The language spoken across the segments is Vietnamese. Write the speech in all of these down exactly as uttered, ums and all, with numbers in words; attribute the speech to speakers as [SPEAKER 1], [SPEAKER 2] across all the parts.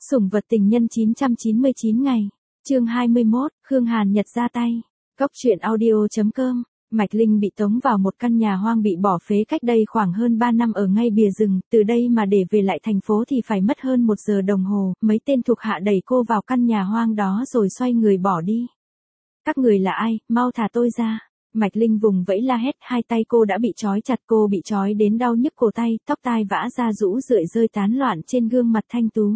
[SPEAKER 1] Sủng vật tình nhân chín trăm chín mươi chín ngày. Chương hai mươi mốt, Khương Hàn Nhật ra tay. Cốc truyện audio chấm com. Mạch Linh bị tống vào một căn nhà hoang bị bỏ phế cách đây khoảng hơn ba năm ở ngay bìa rừng, từ đây mà để về lại thành phố thì phải mất hơn một giờ đồng hồ, mấy tên thuộc hạ đẩy cô vào căn nhà hoang đó rồi xoay người bỏ đi. Các người là ai, mau thả tôi ra. Mạch Linh vùng vẫy la hét, hai tay cô đã bị trói chặt, cô bị trói đến đau nhức cổ tay, tóc tai vã ra rũ rượi rơi tán loạn trên gương mặt thanh tú.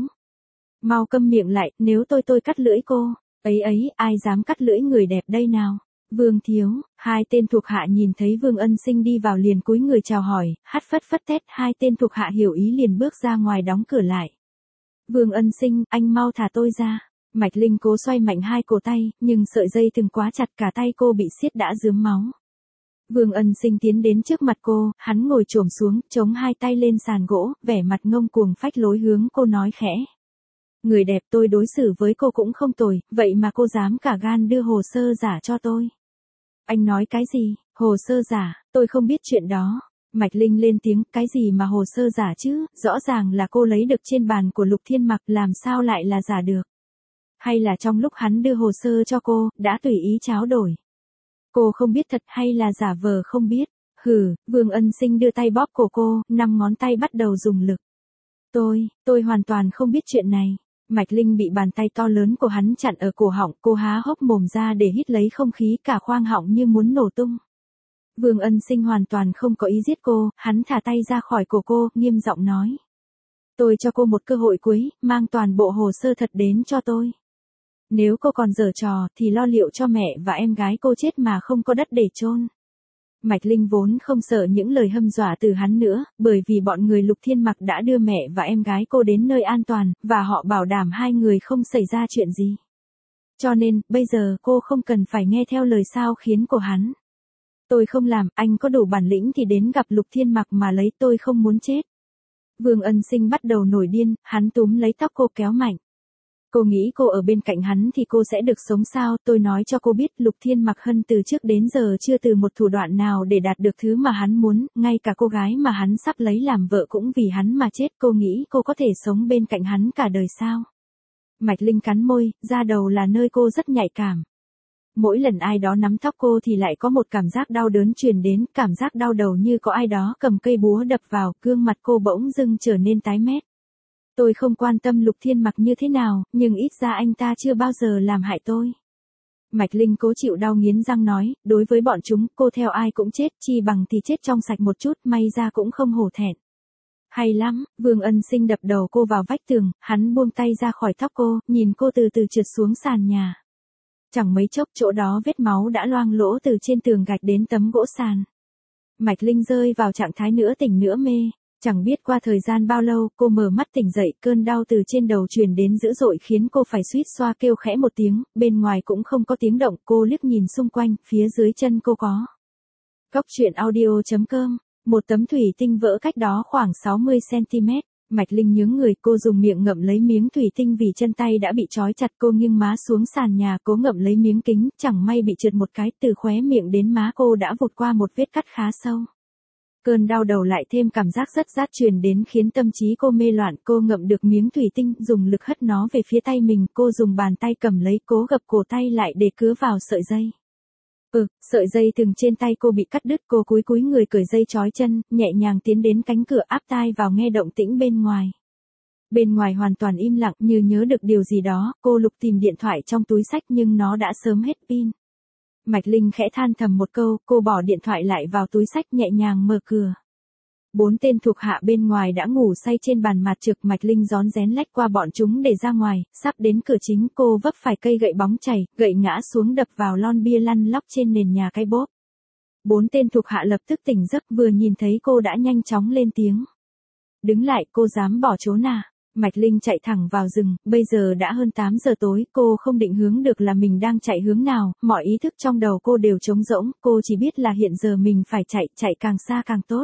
[SPEAKER 1] Mau câm miệng lại, nếu tôi tôi cắt lưỡi cô. Ấy ấy, ai dám cắt lưỡi người đẹp đây nào? Vương Thiếu, hai tên thuộc hạ nhìn thấy Vương Ân Sinh đi vào liền cúi người chào hỏi, hắt phất phất tét, hai tên thuộc hạ hiểu ý liền bước ra ngoài đóng cửa lại. Vương Ân Sinh, anh mau thả tôi ra. Mạch Linh cố xoay mạnh hai cổ tay, nhưng sợi dây từng quá chặt cả tay cô bị siết đã rướm máu. Vương Ân Sinh tiến đến trước mặt cô, hắn ngồi chồm xuống, chống hai tay lên sàn gỗ, vẻ mặt ngông cuồng phách lối hướng cô nói khẽ. Người đẹp, tôi đối xử với cô cũng không tồi, vậy mà cô dám cả gan đưa hồ sơ giả cho tôi. Anh nói cái gì, hồ sơ giả, tôi không biết chuyện đó. Mạch Linh lên tiếng, cái gì mà hồ sơ giả chứ, rõ ràng là cô lấy được trên bàn của Lục Thiên Mặc, làm sao lại là giả được. Hay là trong lúc hắn đưa hồ sơ cho cô, đã tùy ý tráo đổi. Cô không biết thật hay là giả vờ không biết. Hừ, Vương Ân Sinh đưa tay bóp cổ cô, năm ngón tay bắt đầu dùng lực. Tôi, tôi hoàn toàn không biết chuyện này. Mạch Linh bị bàn tay to lớn của hắn chặn ở cổ họng, cô há hốc mồm ra để hít lấy không khí, cả khoang họng như muốn nổ tung. Vương Ân Sinh hoàn toàn không có ý giết cô, hắn thả tay ra khỏi cổ cô, nghiêm giọng nói. Tôi cho cô một cơ hội cuối, mang toàn bộ hồ sơ thật đến cho tôi. Nếu cô còn giở trò, thì lo liệu cho mẹ và em gái cô chết mà không có đất để chôn. Mạch Linh vốn không sợ những lời hâm dọa từ hắn nữa, bởi vì bọn người Lục Thiên Mặc đã đưa mẹ và em gái cô đến nơi an toàn, và họ bảo đảm hai người không xảy ra chuyện gì. Cho nên, bây giờ cô không cần phải nghe theo lời sao khiến của hắn. Tôi không làm, anh có đủ bản lĩnh thì đến gặp Lục Thiên Mặc mà lấy, tôi không muốn chết. Vương Ân Sinh bắt đầu nổi điên, hắn túm lấy tóc cô kéo mạnh. Cô nghĩ cô ở bên cạnh hắn thì cô sẽ được sống sao, tôi nói cho cô biết Lục Thiên Mặc Hân từ trước đến giờ chưa từ một thủ đoạn nào để đạt được thứ mà hắn muốn, ngay cả cô gái mà hắn sắp lấy làm vợ cũng vì hắn mà chết, cô nghĩ cô có thể sống bên cạnh hắn cả đời sao? Mạch Linh cắn môi, da đầu là nơi cô rất nhạy cảm. Mỗi lần ai đó nắm tóc cô thì lại có một cảm giác đau đớn truyền đến, cảm giác đau đầu như có ai đó cầm cây búa đập vào, gương mặt cô bỗng dưng trở nên tái mét. Tôi không quan tâm Lục Thiên Mặc như thế nào, nhưng ít ra anh ta chưa bao giờ làm hại tôi. Mạch Linh cố chịu đau nghiến răng nói, đối với bọn chúng, cô theo ai cũng chết, chi bằng thì chết trong sạch một chút, may ra cũng không hổ thẹn. Hay lắm, Vương Ân Sinh đập đầu cô vào vách tường, hắn buông tay ra khỏi tóc cô, nhìn cô từ từ trượt xuống sàn nhà. Chẳng mấy chốc chỗ đó vết máu đã loang lỗ từ trên tường gạch đến tấm gỗ sàn. Mạch Linh rơi vào trạng thái nửa tỉnh nửa mê. Chẳng biết qua thời gian bao lâu, cô mở mắt tỉnh dậy, cơn đau từ trên đầu truyền đến dữ dội khiến cô phải suýt xoa kêu khẽ một tiếng, bên ngoài cũng không có tiếng động, cô liếc nhìn xung quanh, phía dưới chân cô có. Cốc truyện audio chấm com, một tấm thủy tinh vỡ cách đó khoảng sáu mươi xăng-ti-mét, Mạch Linh nhướng người, cô dùng miệng ngậm lấy miếng thủy tinh vì chân tay đã bị trói chặt, cô nghiêng má xuống sàn nhà, cố ngậm lấy miếng kính, chẳng may bị trượt một cái, từ khóe miệng đến má cô đã vụt qua một vết cắt khá sâu. Cơn đau đầu lại thêm cảm giác rất rát truyền đến khiến tâm trí cô mê loạn, cô ngậm được miếng thủy tinh, dùng lực hất nó về phía tay mình, cô dùng bàn tay cầm lấy, cố gập cổ tay lại để cứa vào sợi dây. Ừ, sợi dây thừng trên tay cô bị cắt đứt, cô cúi cúi người cởi dây trói chân, nhẹ nhàng tiến đến cánh cửa áp tai vào nghe động tĩnh bên ngoài. Bên ngoài hoàn toàn im lặng, như nhớ được điều gì đó, cô lục tìm điện thoại trong túi xách nhưng nó đã sớm hết pin. Mạch Linh khẽ than thầm một câu, cô bỏ điện thoại lại vào túi xách nhẹ nhàng mở cửa. Bốn tên thuộc hạ bên ngoài đã ngủ say trên bàn mặt trực, Mạch Linh rón rén lách qua bọn chúng để ra ngoài, sắp đến cửa chính cô vấp phải cây gậy bóng chảy, gậy ngã xuống đập vào lon bia lăn lóc trên nền nhà cái bốp. Bốn tên thuộc hạ lập tức tỉnh giấc, vừa nhìn thấy cô đã nhanh chóng lên tiếng. Đứng lại, cô dám bỏ trốn à? Mạch Linh chạy thẳng vào rừng, bây giờ đã hơn tám giờ tối, cô không định hướng được là mình đang chạy hướng nào, mọi ý thức trong đầu cô đều trống rỗng, cô chỉ biết là hiện giờ mình phải chạy, chạy càng xa càng tốt.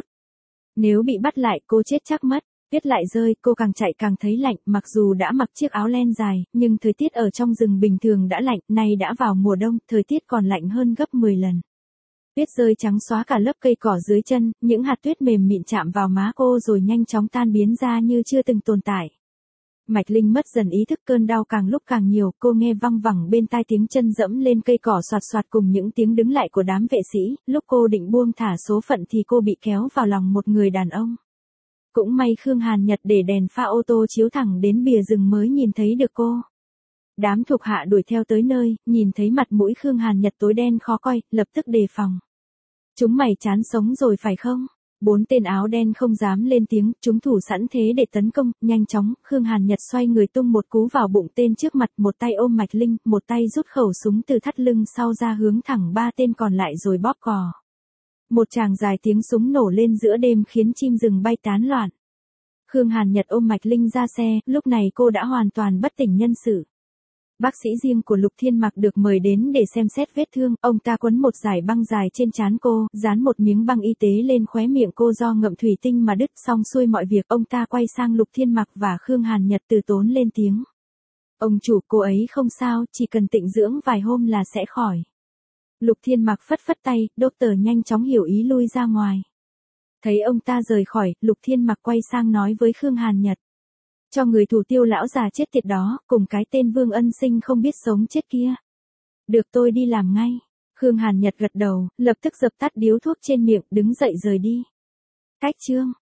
[SPEAKER 1] Nếu bị bắt lại, cô chết chắc mất. Tuyết lại rơi, cô càng chạy càng thấy lạnh, mặc dù đã mặc chiếc áo len dài, nhưng thời tiết ở trong rừng bình thường đã lạnh, nay đã vào mùa đông, thời tiết còn lạnh hơn gấp mười lần. Tuyết rơi trắng xóa cả lớp cây cỏ dưới chân, những hạt tuyết mềm mịn chạm vào má cô rồi nhanh chóng tan biến ra như chưa từng tồn tại. Mạch Linh mất dần ý thức, cơn đau càng lúc càng nhiều, cô nghe văng vẳng bên tai tiếng chân dẫm lên cây cỏ soạt soạt cùng những tiếng đứng lại của đám vệ sĩ, lúc cô định buông thả số phận thì cô bị kéo vào lòng một người đàn ông. Cũng may Khương Hàn Nhật để đèn pha ô tô chiếu thẳng đến bìa rừng mới nhìn thấy được cô. Đám thuộc hạ đuổi theo tới nơi, nhìn thấy mặt mũi Khương Hàn Nhật tối đen khó coi, lập tức đề phòng. Chúng mày chán sống rồi phải không? Bốn tên áo đen không dám lên tiếng, chúng thủ sẵn thế để tấn công, nhanh chóng, Khương Hàn Nhật xoay người tung một cú vào bụng tên trước mặt, một tay ôm Mạch Linh, một tay rút khẩu súng từ thắt lưng sau ra hướng thẳng ba tên còn lại rồi bóp cò. Một tràng dài tiếng súng nổ lên giữa đêm khiến chim rừng bay tán loạn. Khương Hàn Nhật ôm Mạch Linh ra xe, lúc này cô đã hoàn toàn bất tỉnh nhân sự. Bác sĩ riêng của Lục Thiên Mặc được mời đến để xem xét vết thương, ông ta quấn một dải băng dài trên trán cô, dán một miếng băng y tế lên khóe miệng cô do ngậm thủy tinh mà đứt. Xong xuôi mọi việc, ông ta quay sang Lục Thiên Mặc và Khương Hàn Nhật từ tốn lên tiếng. Ông chủ, cô ấy không sao, chỉ cần tịnh dưỡng vài hôm là sẽ khỏi. Lục Thiên Mặc phất phất tay, doctor nhanh chóng hiểu ý lui ra ngoài. Thấy ông ta rời khỏi, Lục Thiên Mặc quay sang nói với Khương Hàn Nhật. Cho người thủ tiêu lão già chết tiệt đó, cùng cái tên Vương Ân Sinh không biết sống chết kia. Được, tôi đi làm ngay. Khương Hàn Nhật gật đầu, lập tức dập tắt điếu thuốc trên miệng, đứng dậy rời đi. Cách chương